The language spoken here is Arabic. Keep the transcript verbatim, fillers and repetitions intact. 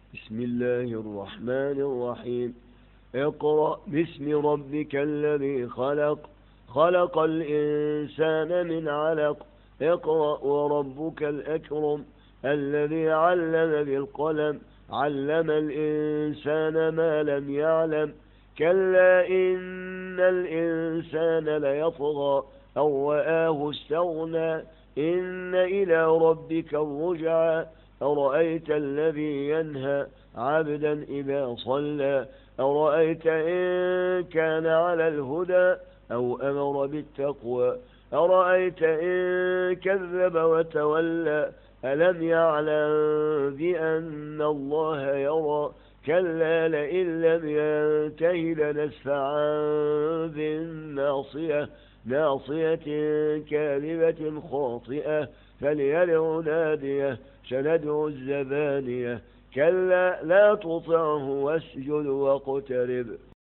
بسم الله الرحمن الرحيم. اقرأ باسم ربك الذي خلق خلق الإنسان من علق. اقرأ وربك الأكرم الذي علم بالقلم علم الإنسان ما لم يعلم. كلا إن الإنسان ليطغى أن رآه استغنى إن إلى ربك الرجعى. أرأيت الذي ينهى عبدا إذا صلى أرأيت إن كان على الهدى أو أمر بالتقوى أرأيت إن كذب وتولى ألم يعلم بأن الله يرى. كلا لئن لم ينته لنسفعا بالناصية ناصية كاذبة خاطئة فليدع ناديه سندع الزبانية. كلا لا تطعه واسجد واقترب.